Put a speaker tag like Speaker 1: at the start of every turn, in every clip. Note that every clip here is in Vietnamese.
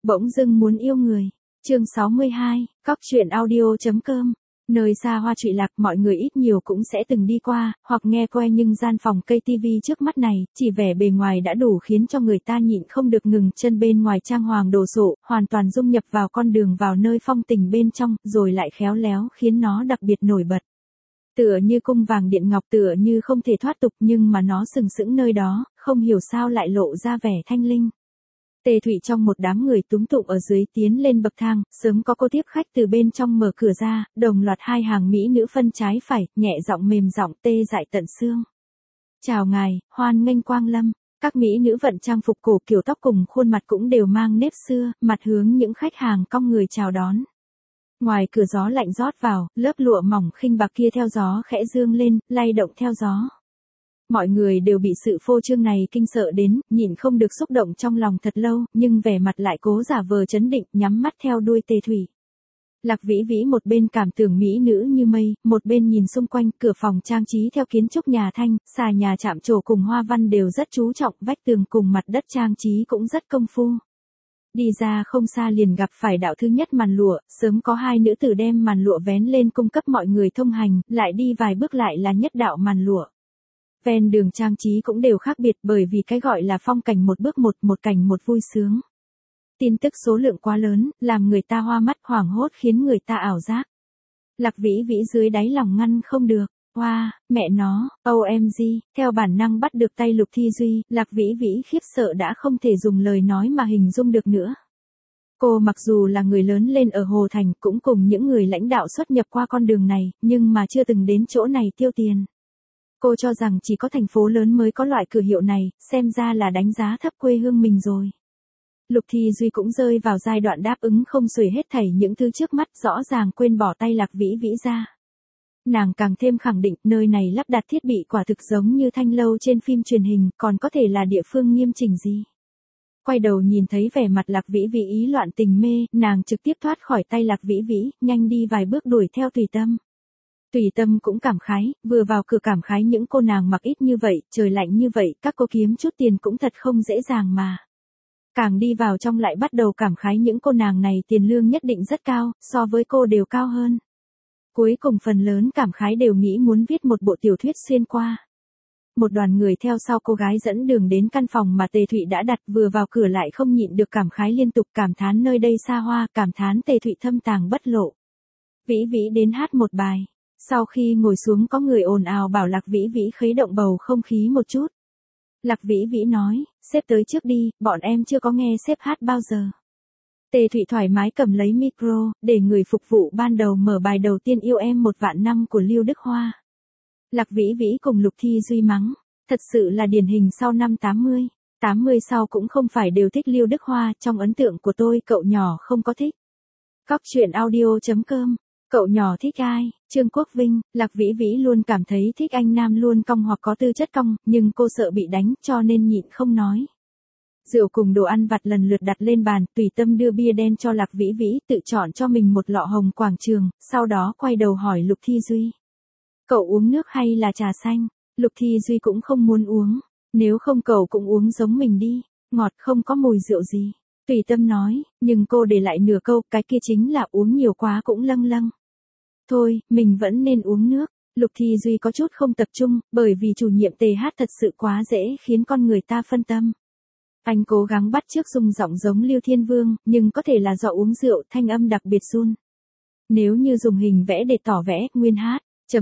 Speaker 1: Bỗng dưng muốn yêu người. Chương 62, Cóc truyện audio.com. Nơi xa hoa trụy lạc mọi người ít nhiều cũng sẽ từng đi qua, hoặc nghe qua nhưng gian phòng cây tivi trước mắt này, chỉ vẻ bề ngoài đã đủ khiến cho người ta nhịn không được ngừng chân bên ngoài trang hoàng đồ sộ, hoàn toàn dung nhập vào con đường vào nơi phong tình bên trong, rồi lại khéo léo khiến nó đặc biệt nổi bật. Tựa như cung vàng điện ngọc, tựa như không thể thoát tục, nhưng mà nó sừng sững nơi đó, không hiểu sao lại lộ ra vẻ thanh linh. Tề Thụy trong một đám người túm tụm ở dưới tiến lên bậc thang, sớm có cô tiếp khách từ bên trong mở cửa ra, đồng loạt hai hàng mỹ nữ phân trái phải, nhẹ giọng mềm giọng tê dại tận xương. Chào ngài, hoan nghênh quang lâm. Các mỹ nữ vận trang phục cổ kiểu tóc cùng khuôn mặt cũng đều mang nếp xưa, mặt hướng những khách hàng cong người chào đón. Ngoài cửa gió lạnh rót vào, lớp lụa mỏng khinh bạc kia theo gió khẽ dương lên, lay động theo gió. Mọi người đều bị sự phô trương này kinh sợ đến, nhịn không được xúc động trong lòng thật lâu, nhưng vẻ mặt lại cố giả vờ trấn định, nhắm mắt theo đuôi Tề Thụy. Lạc Vĩ Vĩ một bên cảm tưởng mỹ nữ như mây, một bên nhìn xung quanh, cửa phòng trang trí theo kiến trúc nhà Thanh, xà nhà chạm trổ cùng hoa văn đều rất chú trọng, vách tường cùng mặt đất trang trí cũng rất công phu. Đi ra không xa liền gặp phải đạo thứ nhất màn lụa, sớm có hai nữ tử đem màn lụa vén lên cung cấp mọi người thông hành, lại đi vài bước lại là nhất đạo màn lụa. Ven đường trang trí cũng đều khác biệt bởi vì cái gọi là phong cảnh một bước một cảnh một vui sướng. Tin tức số lượng quá lớn, làm người ta hoa mắt hoảng hốt khiến người ta ảo giác. Lạc Vĩ Vĩ dưới đáy lòng ngăn không được. Wow, mẹ nó, OMG, theo bản năng bắt được tay Lục Thi Duy, Lạc Vĩ Vĩ khiếp sợ đã không thể dùng lời nói mà hình dung được nữa. Cô mặc dù là người lớn lên ở Hồ Thành cũng cùng những người lãnh đạo xuất nhập qua con đường này, nhưng mà chưa từng đến chỗ này tiêu tiền. Cô cho rằng chỉ có thành phố lớn mới có loại cửa hiệu này, xem ra là đánh giá thấp quê hương mình rồi. Lục Thi Duy cũng rơi vào giai đoạn đáp ứng không xuể hết thảy những thứ trước mắt, rõ ràng quên bỏ tay Lạc Vĩ Vĩ ra. Nàng càng thêm khẳng định nơi này lắp đặt thiết bị quả thực giống như thanh lâu trên phim truyền hình, còn có thể là địa phương nghiêm chỉnh gì. Quay đầu nhìn thấy vẻ mặt Lạc Vĩ Vĩ ý loạn tình mê, nàng trực tiếp thoát khỏi tay Lạc Vĩ Vĩ, nhanh đi vài bước đuổi theo Tùy Tâm. Tùy Tâm cũng cảm khái, vừa vào cửa cảm khái những cô nàng mặc ít như vậy, trời lạnh như vậy, các cô kiếm chút tiền cũng thật không dễ dàng mà. Càng đi vào trong lại bắt đầu cảm khái những cô nàng này tiền lương nhất định rất cao, so với cô đều cao hơn. Cuối cùng phần lớn cảm khái đều nghĩ muốn viết một bộ tiểu thuyết xuyên qua. Một đoàn người theo sau cô gái dẫn đường đến căn phòng mà Tề Thụy đã đặt, vừa vào cửa lại không nhịn được cảm khái liên tục, cảm thán nơi đây xa hoa, cảm thán Tề Thụy thâm tàng bất lộ. Vĩ Vĩ đến hát một bài. Sau khi ngồi xuống có người ồn ào bảo Lạc Vĩ Vĩ khuấy động bầu không khí một chút. Lạc Vĩ Vĩ nói, sếp tới trước đi, bọn em chưa có nghe sếp hát bao giờ. Tề Thụy thoải mái cầm lấy micro, để người phục vụ ban đầu mở bài đầu tiên Yêu Em 1.000.000 của Lưu Đức Hoa. Lạc Vĩ Vĩ cùng Lục Thi Duy mắng, thật sự là điển hình sau năm 80. 80 sau cũng không phải đều thích Lưu Đức Hoa, trong ấn tượng của tôi cậu nhỏ không có thích. Cóc truyện audio.com. Cậu nhỏ thích ai? Trương Quốc Vinh. Lạc Vĩ Vĩ luôn cảm thấy thích anh nam luôn cong hoặc có tư chất cong, nhưng cô sợ bị đánh cho nên nhịn không nói. Rượu cùng đồ ăn vặt lần lượt đặt lên bàn, Tùy Tâm đưa bia đen cho Lạc Vĩ Vĩ, tự chọn cho mình một lọ Hồng Quảng Trường, sau đó quay đầu hỏi Lục Thi Duy. Cậu uống nước hay là trà xanh? Lục Thi Duy cũng không muốn uống. Nếu không cậu cũng uống giống mình đi, ngọt không có mùi rượu gì. Tùy Tâm nói, nhưng cô để lại nửa câu, cái kia chính là uống nhiều quá cũng lâng lâng. Thôi, mình vẫn nên uống nước. Lục Thi Duy có chút không tập trung, bởi vì chủ nhiệm TH thật sự quá dễ khiến con người ta phân tâm. Anh cố gắng bắt chước dùng giọng giống Lưu Thiên Vương, nhưng có thể là do uống rượu, thanh âm đặc biệt run. Nếu như dùng hình vẽ để tỏ vẽ, nguyên hát,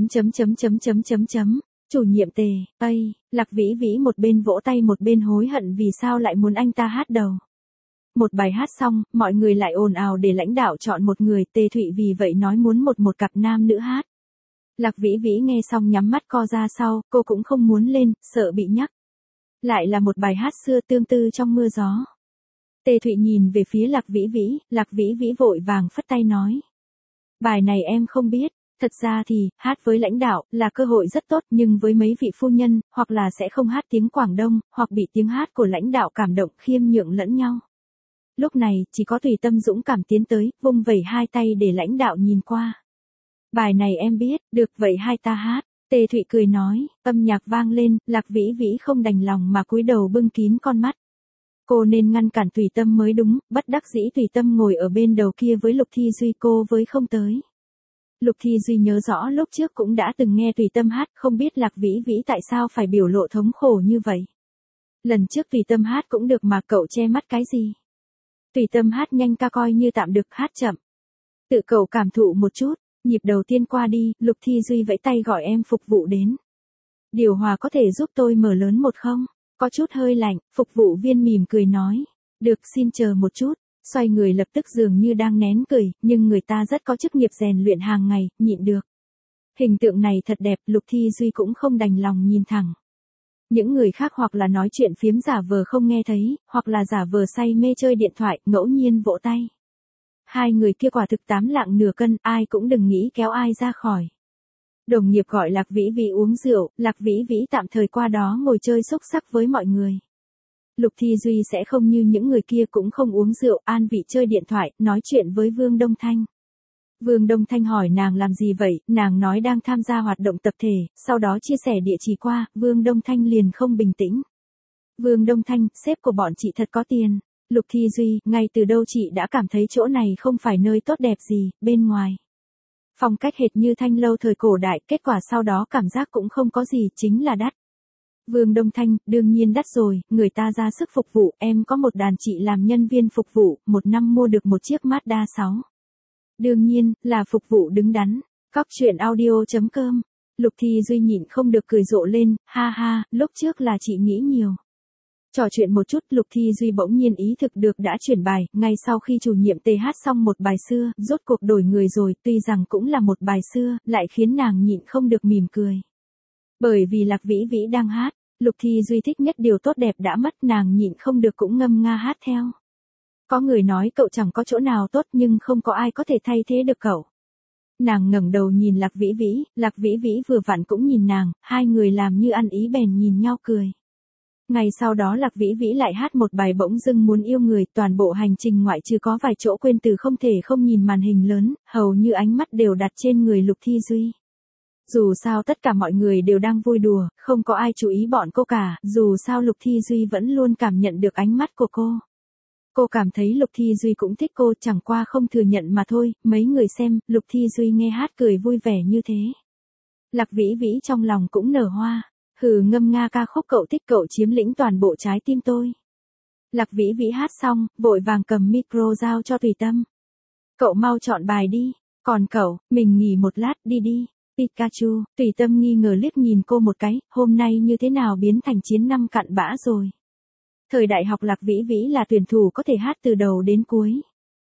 Speaker 1: chủ nhiệm Tề, Lạc Vĩ Vĩ một bên vỗ tay một bên hối hận vì sao lại muốn anh ta hát đầu. Một bài hát xong, mọi người lại ồn ào để lãnh đạo chọn một người, Tề Thụy vì vậy nói muốn một cặp nam nữ hát. Lạc Vĩ Vĩ nghe xong nhắm mắt co ra sau, cô cũng không muốn lên, sợ bị nhắc. Lại là một bài hát xưa tương tư trong mưa gió. Tề Thụy nhìn về phía Lạc Vĩ Vĩ vội vàng phất tay nói. Bài này em không biết, thật ra thì, hát với lãnh đạo, là cơ hội rất tốt nhưng với mấy vị phu nhân, hoặc là sẽ không hát tiếng Quảng Đông, hoặc bị tiếng hát của lãnh đạo cảm động khiêm nhượng lẫn nhau. Lúc này, chỉ có Tùy Tâm dũng cảm tiến tới, vung vẩy hai tay để lãnh đạo nhìn qua. Bài này em biết, được vậy hai ta hát. Tề Thụy cười nói, âm nhạc vang lên, Lạc Vĩ Vĩ không đành lòng mà cúi đầu bưng kín con mắt. Cô nên ngăn cản Tùy Tâm mới đúng, bất đắc dĩ Tùy Tâm ngồi ở bên đầu kia với Lục Thi Duy, cô với không tới. Lục Thi Duy nhớ rõ lúc trước cũng đã từng nghe Tùy Tâm hát, không biết Lạc Vĩ Vĩ tại sao phải biểu lộ thống khổ như vậy. Lần trước Tùy Tâm hát cũng được mà cậu che mắt cái gì. Tùy Tâm hát nhanh ca coi như tạm được, hát chậm. Tự cậu cảm thụ một chút, nhịp đầu tiên qua đi, Lục Thi Duy vẫy tay gọi em phục vụ đến. Điều hòa có thể giúp tôi mở lớn một không? Có chút hơi lạnh, phục vụ viên mỉm cười nói. Được, xin chờ một chút. Xoay người lập tức dường như đang nén cười, nhưng người ta rất có chức nghiệp rèn luyện hàng ngày, nhịn được. Hình tượng này thật đẹp, Lục Thi Duy cũng không đành lòng nhìn thẳng. Những người khác hoặc là nói chuyện phiếm giả vờ không nghe thấy, hoặc là giả vờ say mê chơi điện thoại, ngẫu nhiên vỗ tay. Hai người kia quả thực 8 lạng nửa cân, ai cũng đừng nghĩ kéo ai ra khỏi. Đồng nghiệp gọi Lạc Vĩ Vĩ uống rượu, Lạc Vĩ Vĩ tạm thời qua đó ngồi chơi xúc xắc với mọi người. Lục Thi Duy sẽ không như những người kia, cũng không uống rượu, an vị chơi điện thoại, nói chuyện với Vương Đông Thanh. Vương Đông Thanh hỏi nàng làm gì vậy, nàng nói đang tham gia hoạt động tập thể, sau đó chia sẻ địa chỉ qua, Vương Đông Thanh liền không bình tĩnh. Vương Đông Thanh, sếp của bọn chị thật có tiền. Lục Thi Duy, ngay từ đâu chị đã cảm thấy chỗ này không phải nơi tốt đẹp gì, bên ngoài. Phong cách hệt như thanh lâu thời cổ đại, kết quả sau đó cảm giác cũng không có gì, chính là đắt. Vương Đông Thanh, đương nhiên đắt rồi, người ta ra sức phục vụ, em có một đàn chị làm nhân viên phục vụ, 1 năm mua được một chiếc Mazda 6. Đương nhiên, là phục vụ đứng đắn. Cóc truyện audio.com. Lục Thi Duy nhịn không được cười rộ lên, ha ha, lúc trước là chị nghĩ nhiều. Trò chuyện một chút, Lục Thi Duy bỗng nhiên ý thực được đã chuyển bài, ngay sau khi chủ nhiệm tê hát xong một bài xưa, rốt cuộc đổi người rồi, tuy rằng cũng là một bài xưa, lại khiến nàng nhịn không được mỉm cười. Bởi vì Lạc Vĩ Vĩ đang hát, Lục Thi Duy thích nhất điều tốt đẹp đã mất, nàng nhịn không được cũng ngâm nga hát theo. Có người nói cậu chẳng có chỗ nào tốt nhưng không có ai có thể thay thế được cậu. Nàng ngẩng đầu nhìn Lạc Vĩ Vĩ vừa vặn cũng nhìn nàng, hai người làm như ăn ý bèn nhìn nhau cười. Ngày sau đó Lạc Vĩ Vĩ lại hát một bài bỗng dưng muốn yêu người, toàn bộ hành trình ngoại trừ có vài chỗ quên từ không thể không nhìn màn hình lớn, hầu như ánh mắt đều đặt trên người Lục Thi Duy. Dù sao tất cả mọi người đều đang vui đùa, không có ai chú ý bọn cô cả, dù sao Lục Thi Duy vẫn luôn cảm nhận được ánh mắt của cô. Cô cảm thấy Lục Thi Duy cũng thích cô, chẳng qua không thừa nhận mà thôi, mấy người xem, Lục Thi Duy nghe hát cười vui vẻ như thế. Lạc Vĩ Vĩ trong lòng cũng nở hoa, hừ ngâm nga ca khúc cậu thích, cậu chiếm lĩnh toàn bộ trái tim tôi. Lạc Vĩ Vĩ hát xong, vội vàng cầm micro giao cho Tùy Tâm. Cậu mau chọn bài đi, còn cậu, mình nghỉ một lát, đi đi. Pikachu, Tùy Tâm nghi ngờ liếc nhìn cô một cái, hôm nay như thế nào biến thành chiến năm cặn bã rồi. Thời đại học Lạc Vĩ Vĩ là tuyển thủ có thể hát từ đầu đến cuối.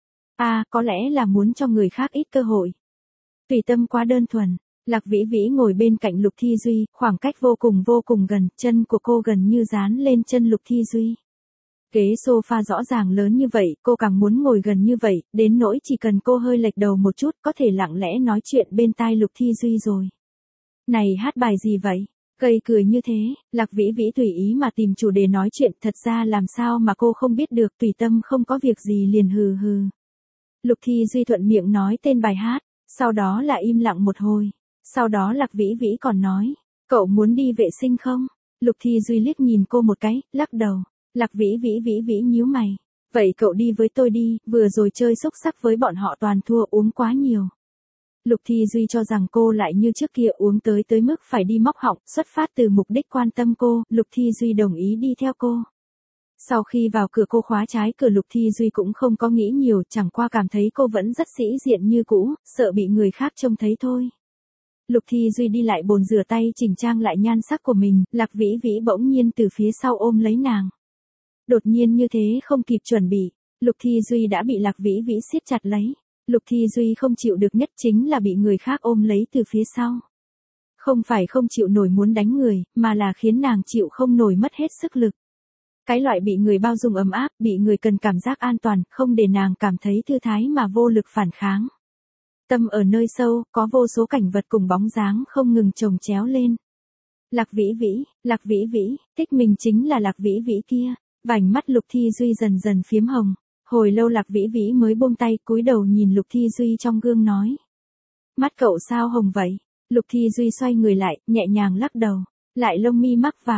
Speaker 1: Có lẽ là muốn cho người khác ít cơ hội. Tùy Tâm quá đơn thuần. Lạc Vĩ Vĩ ngồi bên cạnh Lục Thi Duy, khoảng cách vô cùng gần, chân của cô gần như dán lên chân Lục Thi Duy. Ghế sofa rõ ràng lớn như vậy, cô càng muốn ngồi gần như vậy, đến nỗi chỉ cần cô hơi lệch đầu một chút, có thể lặng lẽ nói chuyện bên tai Lục Thi Duy rồi. Này hát bài gì vậy? Gây cười như thế, Lạc Vĩ Vĩ tùy ý mà tìm chủ đề nói chuyện, thật ra làm sao mà cô không biết được, Tùy Tâm không có việc gì liền hừ hừ. Lục Thi Duy thuận miệng nói tên bài hát, sau đó là im lặng một hồi. Sau đó Lạc Vĩ Vĩ còn nói, cậu muốn đi vệ sinh không? Lục Thi Duy liếc nhìn cô một cái, lắc đầu. Lạc Vĩ Vĩ nhíu mày. Vậy cậu đi với tôi đi, vừa rồi chơi xúc xắc với bọn họ toàn thua, uống quá nhiều. Lục Thi Duy cho rằng cô lại như trước kia uống tới mức phải đi móc họng, xuất phát từ mục đích quan tâm cô, Lục Thi Duy đồng ý đi theo cô. Sau khi vào cửa cô khóa trái cửa, Lục Thi Duy cũng không có nghĩ nhiều, chẳng qua cảm thấy cô vẫn rất sĩ diện như cũ, sợ bị người khác trông thấy thôi. Lục Thi Duy đi lại bồn rửa tay chỉnh trang lại nhan sắc của mình, Lạc Vĩ Vĩ bỗng nhiên từ phía sau ôm lấy nàng. Đột nhiên như thế không kịp chuẩn bị, Lục Thi Duy đã bị Lạc Vĩ Vĩ siết chặt lấy. Lục Thi Duy không chịu được nhất chính là bị người khác ôm lấy từ phía sau. Không phải không chịu nổi muốn đánh người, mà là khiến nàng chịu không nổi mất hết sức lực. Cái loại bị người bao dung ấm áp, bị người cần cảm giác an toàn, không để nàng cảm thấy thư thái mà vô lực phản kháng. Tâm ở nơi sâu, có vô số cảnh vật cùng bóng dáng không ngừng chồng chéo lên. Lạc Vĩ Vĩ, thích mình chính là Lạc Vĩ Vĩ kia. Vành mắt Lục Thi Duy dần dần phiếm hồng. Hồi lâu Lạc Vĩ Vĩ mới buông tay, cúi đầu nhìn Lục Thi Duy trong gương nói. Mắt cậu sao hồng vậy? Lục Thi Duy xoay người lại, nhẹ nhàng lắc đầu. Lại lông mi mắc vào.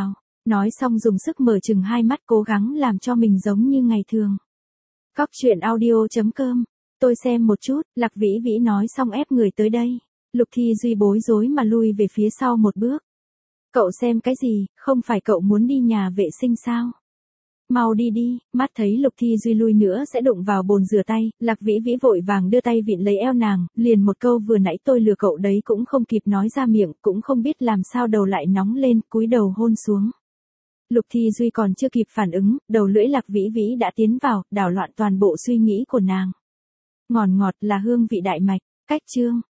Speaker 1: Nói xong dùng sức mở chừng hai mắt cố gắng làm cho mình giống như ngày thường. Cóc truyện audio.com. Tôi xem một chút, Lạc Vĩ Vĩ nói xong ép người tới đây. Lục Thi Duy bối rối mà lui về phía sau một bước. Cậu xem cái gì, không phải cậu muốn đi nhà vệ sinh sao? Mau đi đi, mắt thấy Lục Thi Duy lui nữa sẽ đụng vào bồn rửa tay, Lạc Vĩ Vĩ vội vàng đưa tay vịn lấy eo nàng, liền một câu vừa nãy tôi lừa cậu đấy cũng không kịp nói ra miệng, cũng không biết làm sao đầu lại nóng lên, cúi đầu hôn xuống. Lục Thi Duy còn chưa kịp phản ứng, đầu lưỡi Lạc Vĩ Vĩ đã tiến vào, đảo loạn toàn bộ suy nghĩ của nàng. Ngọt ngọt là hương vị đại mạch, cách chương.